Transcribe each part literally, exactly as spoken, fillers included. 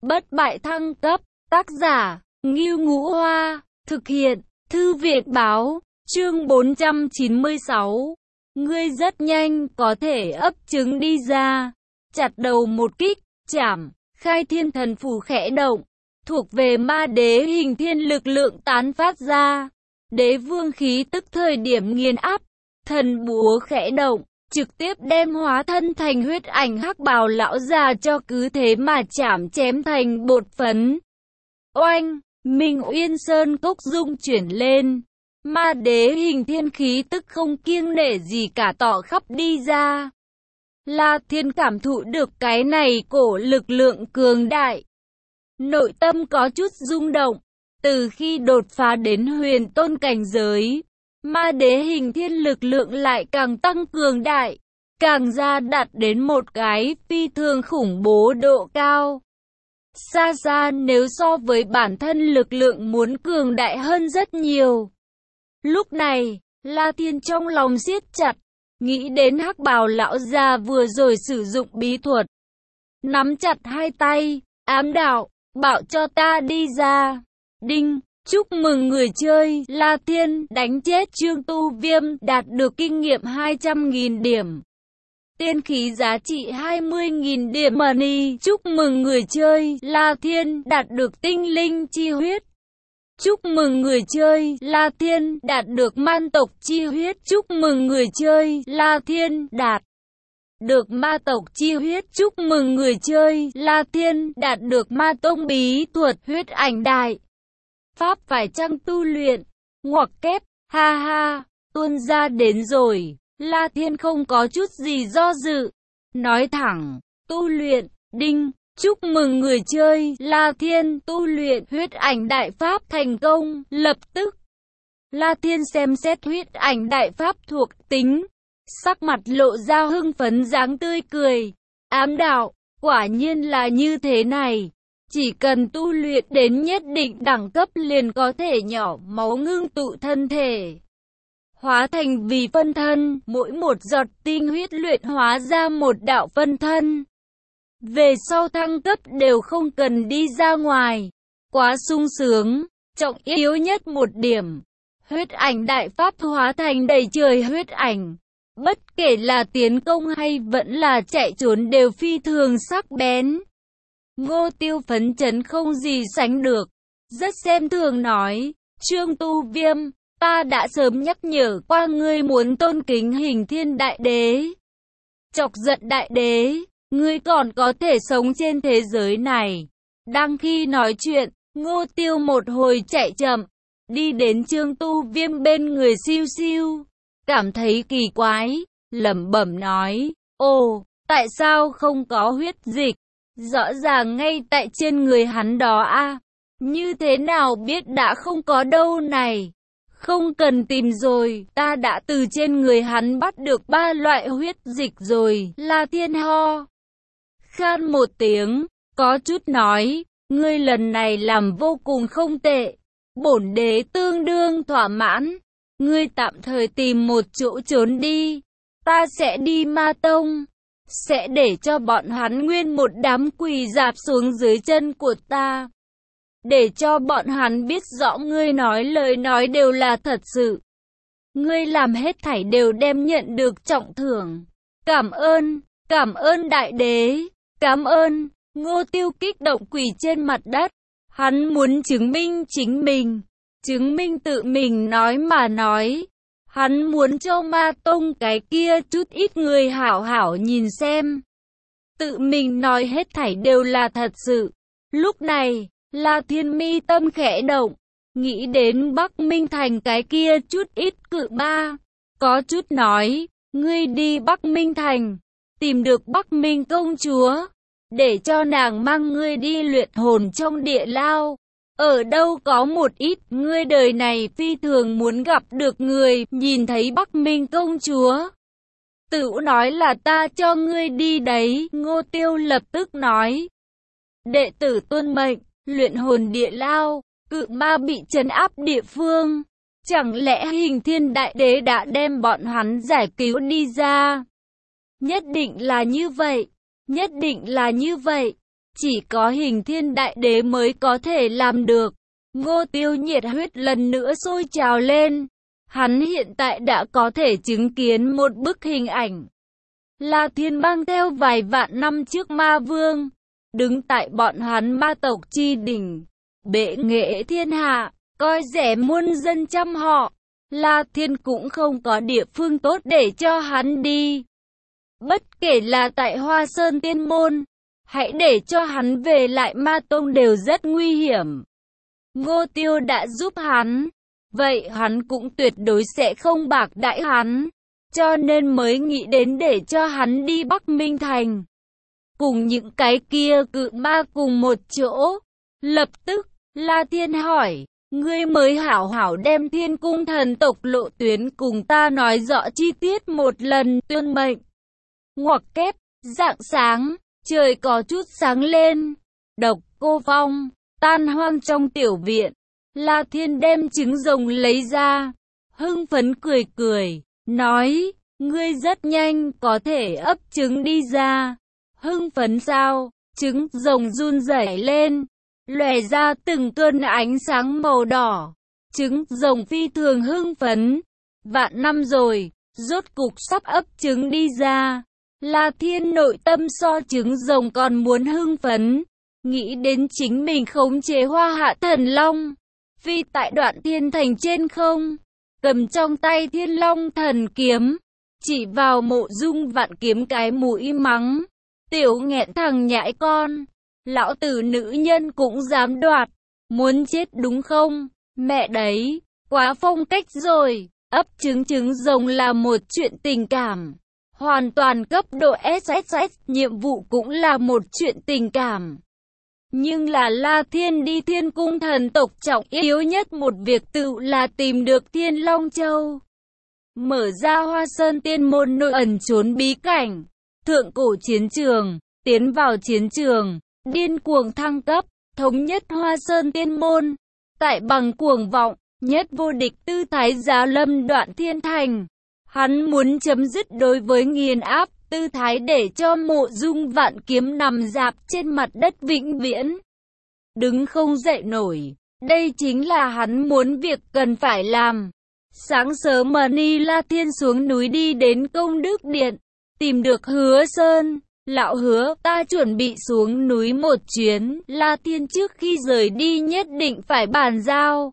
Bất bại thăng cấp, tác giả, Ngưu Ngũ Hoa, thực hiện, Thư viện Báo, chương bốn trăm chín mươi sáu. Ngươi rất nhanh có thể ấp trứng đi ra, chặt đầu một kích, chảm, khai thiên thần phù khẽ động, thuộc về ma đế hình thiên lực lượng tán phát ra. Đế vương khí tức thời điểm nghiền áp, thần búa khẽ động, trực tiếp đem hóa thân thành huyết ảnh hắc bào lão già cho cứ thế mà chảm chém thành bột phấn. Oanh, Minh Uyên Sơn cốc rung chuyển lên, ma đế hình thiên khí tức không kiêng nể gì cả tỏ khắp đi ra. La Thiên cảm thụ được cái này cổ lực lượng cường đại, nội tâm có chút rung động. Từ khi đột phá đến huyền tôn cảnh giới, ma đế hình thiên lực lượng lại càng tăng cường đại, càng ra đạt đến một cái phi thường khủng bố độ cao. Xa xa nếu so với bản thân lực lượng muốn cường đại hơn rất nhiều. Lúc này, La Thiên trong lòng siết chặt, nghĩ đến hắc bào lão già vừa rồi sử dụng bí thuật. Nắm chặt hai tay, ám đạo, bảo cho ta đi ra. Đinh, chúc mừng người chơi, La Thiên, đánh chết Trương Tu Viêm, đạt được kinh nghiệm hai trăm nghìn điểm. Tiên khí giá trị hai mươi nghìn điểm money. Chúc mừng người chơi, La Thiên, đạt được tinh linh chi huyết. Chúc mừng người chơi, La Thiên, đạt được man tộc chi huyết. Chúc mừng người chơi, La Thiên, đạt được ma tộc chi huyết. Chúc mừng người chơi, La Thiên, đạt được ma tông bí thuật huyết ảnh đại pháp phải chăng tu luyện, ngoặc kép, ha ha, tuôn ra đến rồi. La Thiên không có chút gì do dự, nói thẳng, tu luyện. Đinh, chúc mừng người chơi, La Thiên, tu luyện huyết ảnh đại pháp thành công. Lập tức, La Thiên xem xét huyết ảnh đại pháp thuộc tính, sắc mặt lộ ra hưng phấn dáng tươi cười, ám đạo, quả nhiên là như thế này. Chỉ cần tu luyện đến nhất định đẳng cấp liền có thể nhỏ máu ngưng tụ thân thể, hóa thành vì phân thân, mỗi một giọt tinh huyết luyện hóa ra một đạo phân thân. Về sau thăng cấp đều không cần đi ra ngoài, quá sung sướng. Trọng yếu nhất một điểm, huyết ảnh đại pháp hóa thành đầy trời huyết ảnh. Bất kể là tiến công hay vẫn là chạy trốn đều phi thường sắc bén. Ngô Tiêu phấn chấn không gì sánh được, rất xem thường nói, Trương Tu Viêm, ta đã sớm nhắc nhở qua ngươi muốn tôn kính hình thiên đại đế. Chọc giận đại đế, ngươi còn có thể sống trên thế giới này. Đang khi nói chuyện, Ngô Tiêu một hồi chạy chậm, đi đến Trương Tu Viêm bên người siêu siêu, cảm thấy kỳ quái, lẩm bẩm nói, ồ, tại sao không có huyết dịch? Rõ ràng ngay tại trên người hắn đó a, như thế nào biết đã không có đâu này? Không cần tìm rồi, ta đã từ trên người hắn bắt được ba loại huyết dịch rồi. La Thiên ho khan một tiếng, có chút nói, ngươi lần này làm vô cùng không tệ, bổn đế tương đương thỏa mãn. Ngươi tạm thời tìm một chỗ trốn đi, ta sẽ đi Ma Tông, sẽ để cho bọn hắn nguyên một đám quỳ rạp xuống dưới chân của ta, để cho bọn hắn biết rõ ngươi nói lời nói đều là thật sự. Ngươi làm hết thảy đều đem nhận được trọng thưởng. Cảm ơn, cảm ơn đại đế, cảm ơn. Ngô Tiêu kích động quỳ trên mặt đất, hắn muốn chứng minh chính mình, chứng minh tự mình nói mà nói. Hắn muốn cho Ma Tông cái kia chút ít người hảo hảo nhìn xem, tự mình nói hết thảy đều là thật sự. Lúc này, La Thiên mi tâm khẽ động, nghĩ đến Bắc Minh Thành cái kia chút ít cự ma, có chút nói, ngươi đi Bắc Minh Thành, tìm được Bắc Minh công chúa, để cho nàng mang ngươi đi luyện hồn trong địa lao. Ở đâu có một ít, ngươi đời này phi thường muốn gặp được người, nhìn thấy Bắc Minh công chúa. Tự nói là ta cho ngươi đi đấy. Ngô Tiêu lập tức nói, đệ tử tuân mệnh. Luyện hồn địa lao, cự ma bị trấn áp địa phương, chẳng lẽ hình thiên đại đế đã đem bọn hắn giải cứu đi ra? Nhất định là như vậy, nhất định là như vậy. chỉ có Hình Thiên Đại Đế mới có thể làm được. Ngô Tiêu nhiệt huyết lần nữa sôi trào lên. Hắn hiện tại đã có thể chứng kiến một bức hình ảnh. La Thiên mang theo vài vạn năm trước ma vương, đứng tại bọn hắn ma tộc chi đỉnh, bệ nghệ thiên hạ, coi rẻ muôn dân trăm họ. La Thiên cũng không có địa phương tốt để cho hắn đi. Bất kể là tại Hoa Sơn Tiên Môn, hãy để cho hắn về lại Ma Tông đều rất nguy hiểm. Ngô Tiêu đã giúp hắn, vậy hắn cũng tuyệt đối sẽ không bạc đãi hắn, cho nên mới nghĩ đến để cho hắn đi Bắc Minh Thành, cùng những cái kia cự ma cùng một chỗ. Lập tức, La Thiên hỏi, ngươi mới hảo hảo đem Thiên Cung thần tộc lộ tuyến cùng ta nói rõ chi tiết một lần. Tuyên mệnh. Ngoặc kép, rạng sáng, trời có chút sáng lên. Độc Cô Phong, tan hoang trong tiểu viện. La Thiên đem trứng rồng lấy ra, hưng phấn cười cười, nói, ngươi rất nhanh có thể ấp trứng đi ra. Hưng phấn sao? Trứng rồng run rẩy lên, lòe ra từng cơn ánh sáng màu đỏ. Trứng rồng phi thường hưng phấn. Vạn năm rồi, rốt cục sắp ấp trứng đi ra. La Thiên nội tâm so trứng rồng còn muốn hưng phấn. Nghĩ đến chính mình khống chế Hoa Hạ Thần Long, phi tại Đoạn Thiên Thành trên không, cầm trong tay Thiên Long Thần Kiếm, chỉ vào Mộ Dung Vạn Kiếm cái mũi mắng, tiểu nghẹn thằng nhãi con, lão tử nữ nhân cũng dám đoạt, muốn chết đúng không? Mẹ đấy, quá phong cách rồi. Ấp trứng trứng rồng là một chuyện tình cảm, hoàn toàn cấp độ ét ét ét, nhiệm vụ cũng là một chuyện tình cảm. Nhưng là La Thiên đi Thiên Cung thần tộc, trọng yếu nhất một việc tự là tìm được Thiên Long Châu, mở ra Hoa Sơn Tiên Môn nội ẩn trốn bí cảnh, thượng cổ chiến trường, tiến vào chiến trường, điên cuồng thăng cấp, thống nhất Hoa Sơn Tiên Môn, tại bằng cuồng vọng, nhất vô địch tư thái giá lâm Đoạn Thiên Thành. Hắn muốn chấm dứt đối với nghiền áp tư thái, để cho Mộ Dung Vạn Kiếm nằm rạp trên mặt đất vĩnh viễn, đứng không dậy nổi. Đây chính là hắn muốn việc cần phải làm. Sáng sớm mà Ni La Thiên xuống núi đi đến Công Đức Điện, tìm được Hứa Sơn. Lão Hứa, ta chuẩn bị xuống núi một chuyến. La Thiên trước khi rời đi nhất định phải bàn giao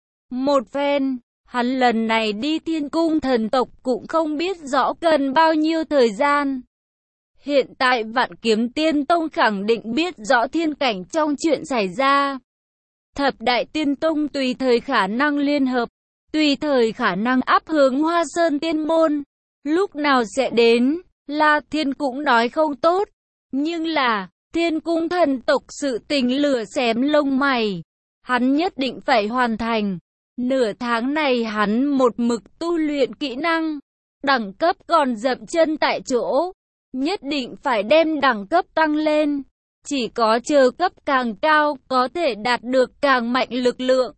một phen. Hắn lần này đi Thiên Cung thần tộc cũng không biết rõ cần bao nhiêu thời gian. Hiện tại Vạn Kiếm Tiên Tông khẳng định biết rõ thiên cảnh trong chuyện xảy ra. Thập Đại Tiên Tông tùy thời khả năng liên hợp, tùy thời khả năng áp hướng Hoa Sơn Tiên Môn. Lúc nào sẽ đến, La Thiên cũng nói không tốt. Nhưng là, Thiên Cung thần tộc sự tình lửa xém lông mày, hắn nhất định phải hoàn thành. Nửa tháng này hắn một mực tu luyện kỹ năng, đẳng cấp còn dậm chân tại chỗ, nhất định phải đem đẳng cấp tăng lên. Chỉ có chờ cấp càng cao, có thể đạt được càng mạnh lực lượng.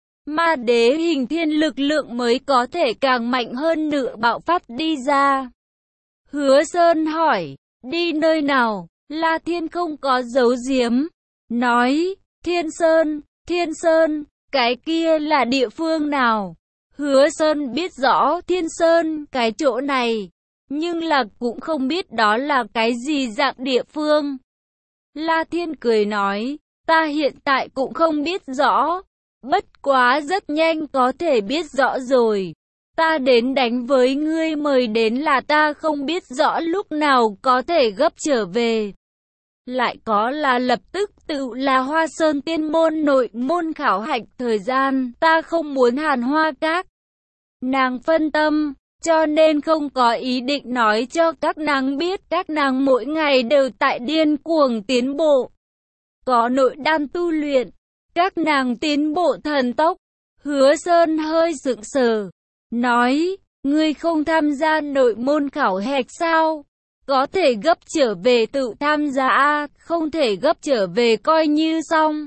Ma đế hình thiên lực lượng mới có thể càng mạnh hơn nữa bạo phát đi ra. Hứa Sơn hỏi, đi nơi nào? La Thiên không có giấu giếm, nói, Thiên Sơn, Thiên Sơn. Cái kia là địa phương nào? Hứa Sơn biết rõ Thiên Sơn, cái chỗ này, nhưng là cũng không biết đó là cái gì dạng địa phương. La Thiên cười nói, ta hiện tại cũng không biết rõ, bất quá rất nhanh có thể biết rõ rồi. Ta đến đánh với ngươi, mời đến là ta không biết rõ lúc nào có thể gấp trở về. Lại có là lập tức tự là Hoa Sơn Tiên Môn nội môn khảo hạch thời gian, ta không muốn Hàn Hoa Các nàng phân tâm, cho nên không có ý định nói cho các nàng biết. Các nàng mỗi ngày đều tại điên cuồng tiến bộ, có nội đan tu luyện, các nàng tiến bộ thần tốc. Hứa Sơn hơi sững sờ, nói, ngươi không tham gia nội môn khảo hạch sao? Có thể gấp trở về tự tham gia a, không thể gấp trở về coi như xong.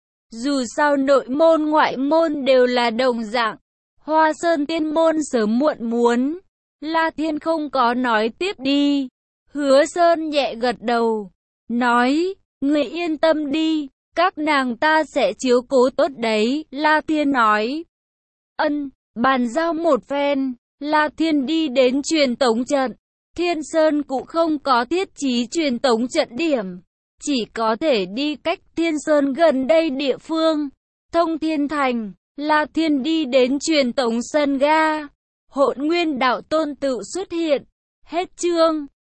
Dù sao nội môn ngoại môn đều là đồng dạng, Hoa Sơn Tiên Môn sớm muộn muốn. La Thiên không có nói tiếp đi. Hứa Sơn nhẹ gật đầu, nói, Người yên tâm đi, các nàng ta sẽ chiếu cố tốt đấy, La Thiên nói. Ân, bàn giao một phen, La Thiên đi đến truyền tống trận. Thiên Sơn cũng không có thiết trí truyền tống trận điểm, chỉ có thể đi cách Thiên Sơn gần đây địa phương. Thông Thiên Thành, La Thiên đi đến truyền tống sân ga. Hỗn Nguyên Đạo Tôn tự xuất hiện. Hết chương.